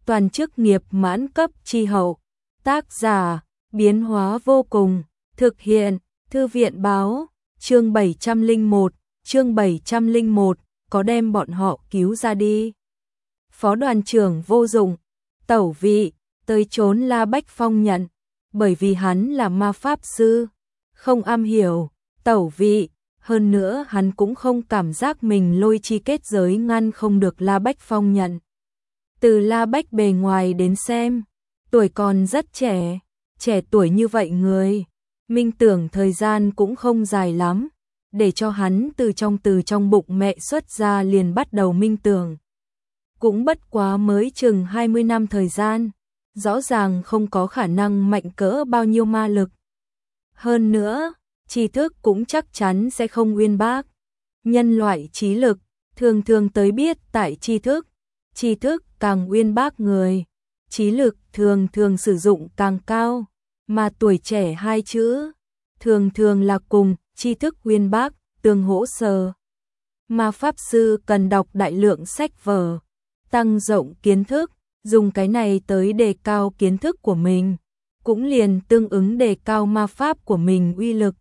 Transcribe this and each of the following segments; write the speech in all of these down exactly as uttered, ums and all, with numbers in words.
toàn chức nghiệp mãn cấp chi hậu. Tác giả, biến hóa vô cùng, thực hiện, thư viện báo, chương bảy trăm lẻ một, chương bảy trăm lẻ một, có đem bọn họ cứu ra đi. Phó đoàn trưởng vô dụng, tẩu vị, tới trốn La Bách Phong nhận, bởi vì hắn là ma pháp sư, không am hiểu, tẩu vị, hơn nữa hắn cũng không cảm giác mình lôi chi kết giới ngăn không được La Bách Phong nhận. Từ La Bách bề ngoài đến xem, tuổi còn rất trẻ, trẻ tuổi như vậy người, minh tưởng thời gian cũng không dài lắm, để cho hắn từ trong từ trong bụng mẹ xuất ra liền bắt đầu minh tưởng. Cũng bất quá mới chừng hai mươi năm thời gian, rõ ràng không có khả năng mạnh cỡ bao nhiêu ma lực. Hơn nữa, tri thức cũng chắc chắn sẽ không uyên bác. Nhân loại trí lực, thường thường tới biết tại tri thức, tri thức càng uyên bác người, trí lực thường thường sử dụng càng cao, mà tuổi trẻ hai chữ, thường thường là cùng tri thức uyên bác, tương hỗ sờ. Ma pháp sư cần đọc đại lượng sách vở, tăng rộng kiến thức, dùng cái này tới đề cao kiến thức của mình, cũng liền tương ứng đề cao ma pháp của mình uy lực.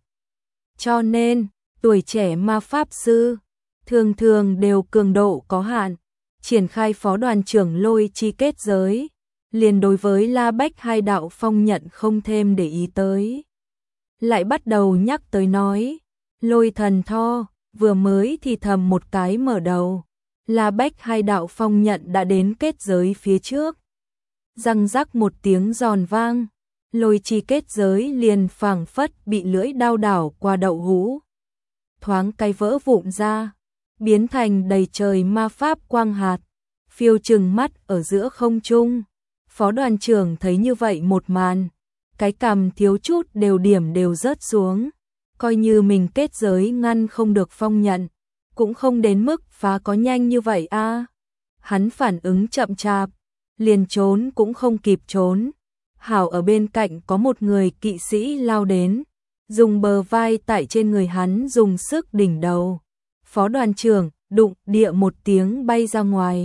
Cho nên, tuổi trẻ ma pháp sư, thường thường đều cường độ có hạn, triển khai phó đoàn trưởng lôi chi kết giới, liền đối với La Bách hai đạo phong nhận không thêm để ý tới. Lại bắt đầu nhắc tới nói, lôi thần tho, vừa mới thì thầm một cái mở đầu, La Bách hai đạo phong nhận đã đến kết giới phía trước. Răng rắc một tiếng giòn vang, lôi chi kết giới liền phảng phất bị lưỡi đao đảo qua đậu hũ. Thoáng cái vỡ vụn ra, biến thành đầy trời ma pháp quang hạt, phiêu trừng mắt ở giữa không trung. Phó đoàn trưởng thấy như vậy một màn, cái cằm thiếu chút đều điểm đều rớt xuống, coi như mình kết giới ngăn không được phong nhận, cũng không đến mức phá có nhanh như vậy a. À. Hắn phản ứng chậm chạp, liền trốn cũng không kịp trốn. Hảo ở bên cạnh có một người kỵ sĩ lao đến, dùng bờ vai tại trên người hắn dùng sức đỉnh đầu. Phó đoàn trưởng đụng địa một tiếng bay ra ngoài,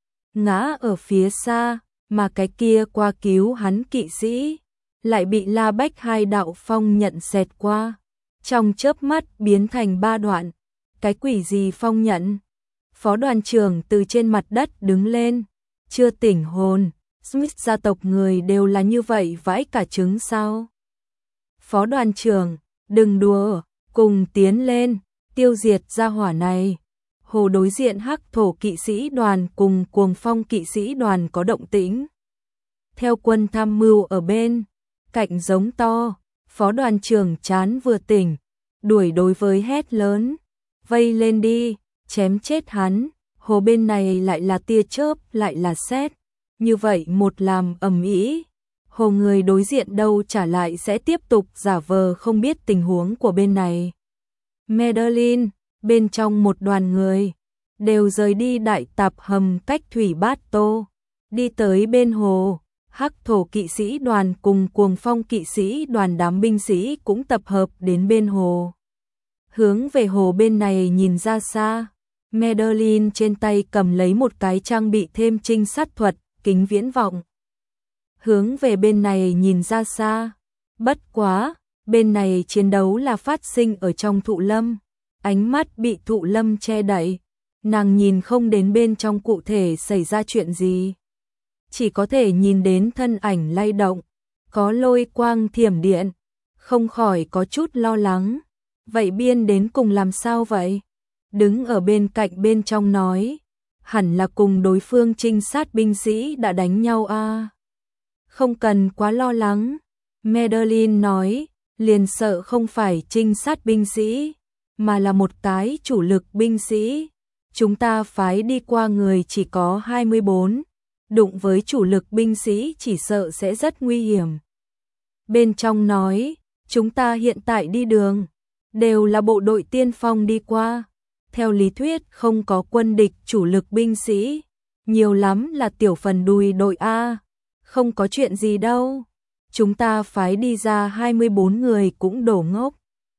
ngã ở phía xa, mà cái kia qua cứu hắn kỵ sĩ lại bị La Bách hai đạo phong nhận xẹt qua, trong chớp mắt biến thành ba đoạn. Cái quỷ gì phong nhận? Phó đoàn trưởng từ trên mặt đất đứng lên, chưa tỉnh hồn. Smith gia tộc người đều là như vậy vãi cả trứng sao? Phó đoàn trưởng, đừng đùa, cùng tiến lên, tiêu diệt gia hỏa này. Hồ đối diện hắc thổ kỵ sĩ đoàn cùng cuồng phong kỵ sĩ đoàn có động tĩnh. Theo quân tham mưu ở bên cạnh giống to, phó đoàn trưởng chán vừa tỉnh, đuổi đối với hét lớn, vây lên đi, chém chết hắn. Hồ bên này lại là tia chớp lại là sét, như vậy một làm ầm ĩ, hồ người đối diện đâu trả lại sẽ tiếp tục giả vờ không biết tình huống của bên này. Madeline, bên trong một đoàn người, đều rời đi đại tạp hầm cách thủy bát tô, đi tới bên hồ. Hắc thổ kỵ sĩ đoàn cùng cuồng phong kỵ sĩ đoàn đám binh sĩ cũng tập hợp đến bên hồ. Hướng về hồ bên này nhìn ra xa, Madeline trên tay cầm lấy một cái trang bị thêm trinh sát thuật, kính viễn vọng. Hướng về bên này nhìn ra xa, bất quá, bên này chiến đấu là phát sinh ở trong thụ lâm, ánh mắt bị thụ lâm che đậy, nàng nhìn không đến bên trong cụ thể xảy ra chuyện gì. Chỉ có thể nhìn đến thân ảnh lay động, có lôi quang thiểm điện, không khỏi có chút lo lắng. Vậy biên đến cùng làm sao vậy? Đứng ở bên cạnh bên trong nói, hẳn là cùng đối phương trinh sát binh sĩ đã đánh nhau a. À. Không cần quá lo lắng, Madeline nói, liền sợ không phải trinh sát binh sĩ, mà là một cái chủ lực binh sĩ. Chúng ta phái đi qua người chỉ có hai mươi bốn, đụng với chủ lực binh sĩ chỉ sợ sẽ rất nguy hiểm. Bên trong nói, chúng ta hiện tại đi đường, đều là bộ đội tiên phong đi qua. Theo lý thuyết không có quân địch chủ lực binh sĩ, nhiều lắm là tiểu phần đùi đội A, không có chuyện gì đâu. Chúng ta phái đi ra hai mươi bốn người cũng đổ ngốc.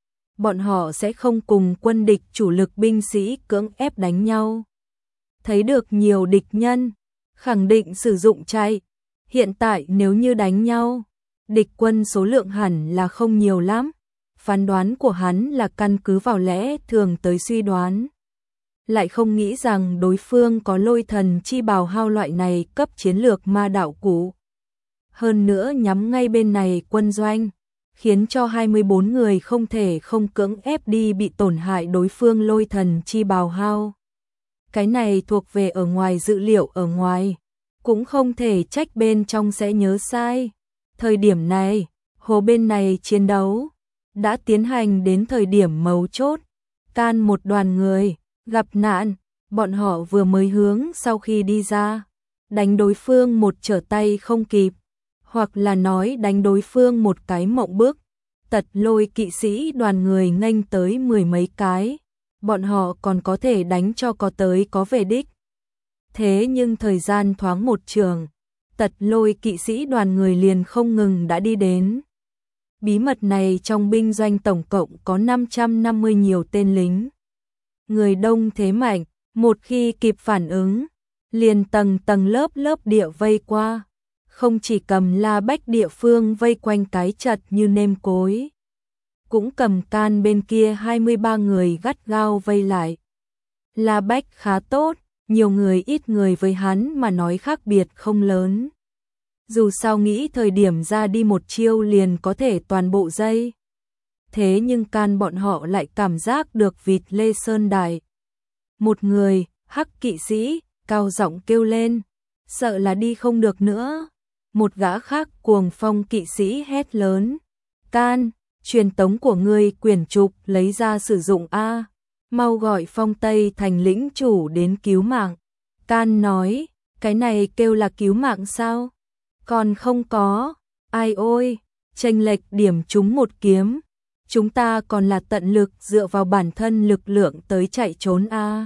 Bọn họ sẽ không cùng quân địch chủ lực binh sĩ cưỡng ép đánh nhau. Thấy được nhiều địch nhân, khẳng định sử dụng chạy. Hiện tại nếu như đánh nhau, địch quân số lượng hẳn là không nhiều lắm. Phán đoán của hắn là căn cứ vào lẽ thường tới suy đoán. Lại không nghĩ rằng đối phương có lôi thần chi bào hao loại này cấp chiến lược ma đạo cụ. Hơn nữa nhắm ngay bên này quân doanh, khiến cho hai mươi bốn người không thể không cưỡng ép đi bị tổn hại đối phương lôi thần chi bào hao. Cái này thuộc về ở ngoài dự liệu ở ngoài, cũng không thể trách bên trong sẽ nhớ sai. Thời điểm này, hồ bên này chiến đấu đã tiến hành đến thời điểm mấu chốt, can một đoàn người gặp nạn, bọn họ vừa mới hướng sau khi đi ra, đánh đối phương một trở tay không kịp, hoặc là nói đánh đối phương một cái mộng bước, tật lôi kỵ sĩ đoàn người nghênh tới mười mấy cái, bọn họ còn có thể đánh cho có tới có về đích. Thế nhưng thời gian thoáng một trường, tật lôi kỵ sĩ đoàn người liền không ngừng đã đi đến. Bí mật này trong binh doanh tổng cộng có năm trăm năm mươi nhiều tên lính. Người đông thế mạnh, một khi kịp phản ứng, liền tầng tầng lớp lớp địa vây qua. Không chỉ cầm La Bách địa phương vây quanh cái chật như nêm cối, cũng cầm can bên kia hai mươi ba người gắt gao vây lại. La Bách khá tốt, nhiều người ít người với hắn mà nói khác biệt không lớn. Dù sao nghĩ thời điểm ra đi một chiêu liền có thể toàn bộ dây. Thế nhưng can bọn họ lại cảm giác được vịt lê sơn đài. Một người, hắc kỵ sĩ, cao giọng kêu lên, sợ là đi không được nữa. Một gã khác cuồng phong kỵ sĩ hét lớn, can, truyền tống của ngươi quyển trục lấy ra sử dụng a, mau gọi Phong Tây thành lĩnh chủ đến cứu mạng. Can nói, cái này kêu là cứu mạng sao? Còn không có, ai ôi, chênh lệch điểm trúng một kiếm, chúng ta còn là tận lực dựa vào bản thân lực lượng tới chạy trốn a.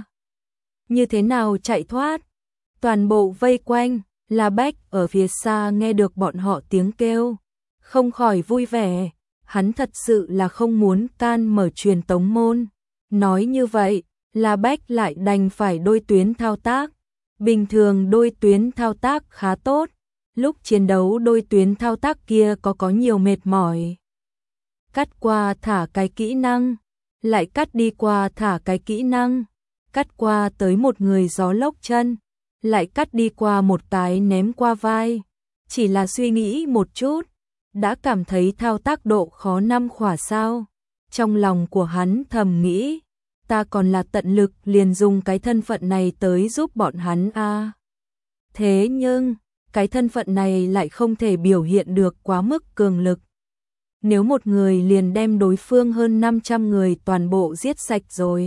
Như thế nào chạy thoát? Toàn bộ vây quanh, La Bách ở phía xa nghe được bọn họ tiếng kêu, không khỏi vui vẻ, hắn thật sự là không muốn can mở truyền tống môn. Nói như vậy, La Bách lại đành phải đôi tuyến thao tác. Bình thường đôi tuyến thao tác khá tốt, lúc chiến đấu đôi tuyến thao tác kia có có nhiều mệt mỏi. Cắt qua thả cái kỹ năng, lại cắt đi qua thả cái kỹ năng, cắt qua tới một người gió lốc chân, lại cắt đi qua một cái ném qua vai. Chỉ là suy nghĩ một chút, đã cảm thấy thao tác độ khó năm khỏa sao. Trong lòng của hắn thầm nghĩ, ta còn là tận lực liền dùng cái thân phận này tới giúp bọn hắn a. À. Thế nhưng, cái thân phận này lại không thể biểu hiện được quá mức cường lực. Nếu một người liền đem đối phương hơn năm trăm người toàn bộ giết sạch rồi,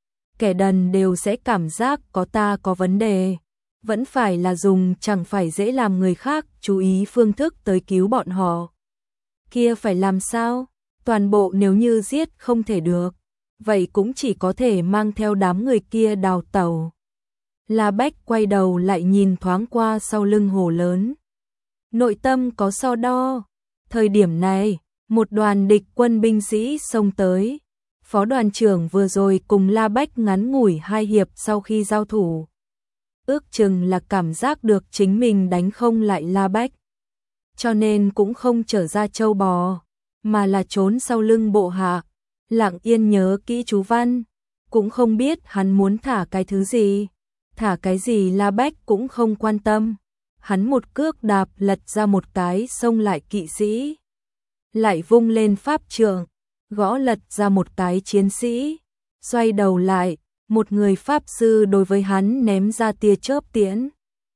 kẻ đần đều sẽ cảm giác có ta có vấn đề. Vẫn phải là dùng chẳng phải dễ làm người khác chú ý phương thức tới cứu bọn họ. Kia phải làm sao? Toàn bộ nếu như giết không thể được, vậy cũng chỉ có thể mang theo đám người kia đào tẩu. La Bách quay đầu lại nhìn thoáng qua sau lưng hồ lớn. Nội tâm có so đo. Thời điểm này, một đoàn địch quân binh sĩ xông tới. Phó đoàn trưởng vừa rồi cùng La Bách ngắn ngủi hai hiệp sau khi giao thủ. Ước chừng là cảm giác được chính mình đánh không lại La Bách. Cho nên cũng không trở ra châu bò, mà là trốn sau lưng bộ hạ, lặng yên nhớ kỹ chú văn, cũng không biết hắn muốn thả cái thứ gì, thả cái gì La Bách cũng không quan tâm. Hắn một cước đạp lật ra một cái xông lại kỵ sĩ, lại vung lên pháp trượng, gõ lật ra một cái chiến sĩ, xoay đầu lại, một người pháp sư đối với hắn ném ra tia chớp tiễn.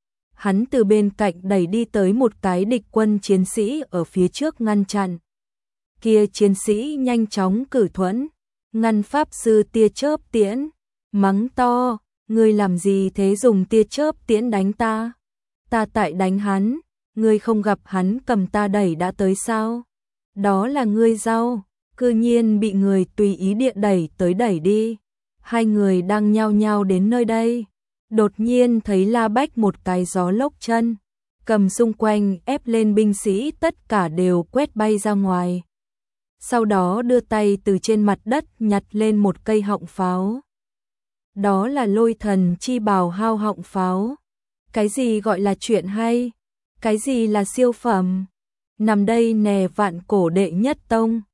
Hắn từ bên cạnh đẩy đi tới một cái địch quân chiến sĩ ở phía trước ngăn chặn. Kia chiến sĩ nhanh chóng cử thuẫn, ngăn pháp sư tia chớp tiễn, mắng to, ngươi làm gì thế, dùng tia chớp tiễn đánh ta? Ta tại đánh hắn, ngươi không gặp hắn cầm ta đẩy đã tới sao? Đó là ngươi rau, cư nhiên bị người tùy ý địa đẩy tới đẩy đi. Hai người đang nhao nhao đến nơi đây, đột nhiên thấy La Bách một cái gió lốc chân, cầm xung quanh ép lên binh sĩ tất cả đều quét bay ra ngoài. Sau đó đưa tay từ trên mặt đất nhặt lên một cây họng pháo. Đó là lôi thần chi bào hao họng pháo. Cái gì gọi là chuyện hay? Cái gì là siêu phẩm? Nằm đây nè vạn cổ đệ nhất tông.